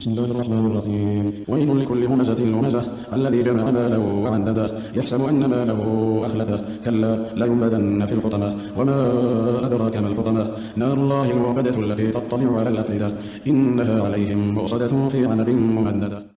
بسم الله الرحمن الرحيم. ويل لكل همزة لمزة الذي جمع ماله وعدده يحسب أن ماله أخلده كلا لينبذن في الحطمة وما أدراك ما الحطمة نار الله الموقدة التي تطلع على الأفئدة إنها عليهم مؤصدة في عنب ممددة.